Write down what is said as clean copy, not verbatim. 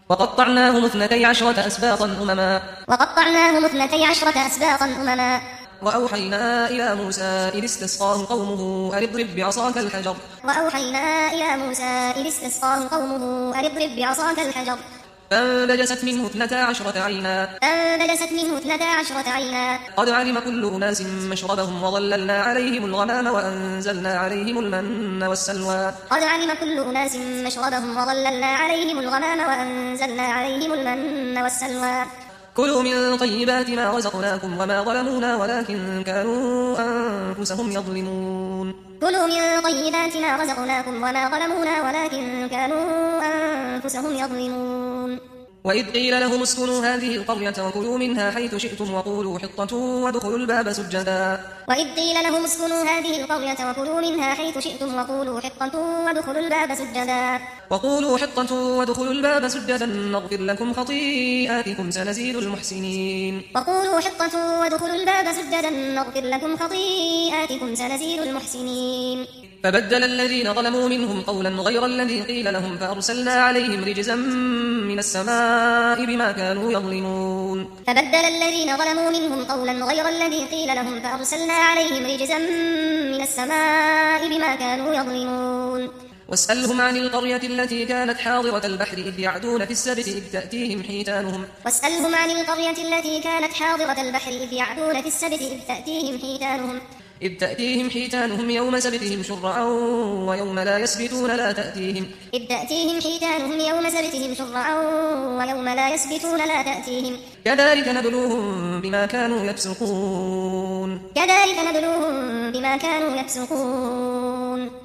وقطعناهم 12 أسباطا أمما وأوحينا إلى موسى إذ استسقاه قومه أن اضرب بعصاك الحجر فانبجست منه 12 عينا قد علم كل أناس مشربهم وظللنا عليهم الغمام وأنزلنا عليهم المن والسلوى كلوا من طيبات ما رزقناكم وما ظلمونا ولكن كانوا أنفسهم يظلمون وإذ قيل لهم اسكنوا هذه القرية وكلوا منها حيث شئتم وقولوا حطة وادخلوا الباب سجدا نغفر لكم خطيئاتكم سنزيد المحسنين فبدل الذين ظلموا منهم قولا غير الذي قيل لهم فأرسلنا عليهم رجزا من السماء بما كانوا يظلمون واسألهم عن القرية التي كانت حاضرة البحر إذ يعدون في السبت إذ تأتيهم حيتانهم يوم سبتهم شرعا ويوم لا يسبتون لا تأتيهم كذلك نبلوهم بما كانوا يفسقون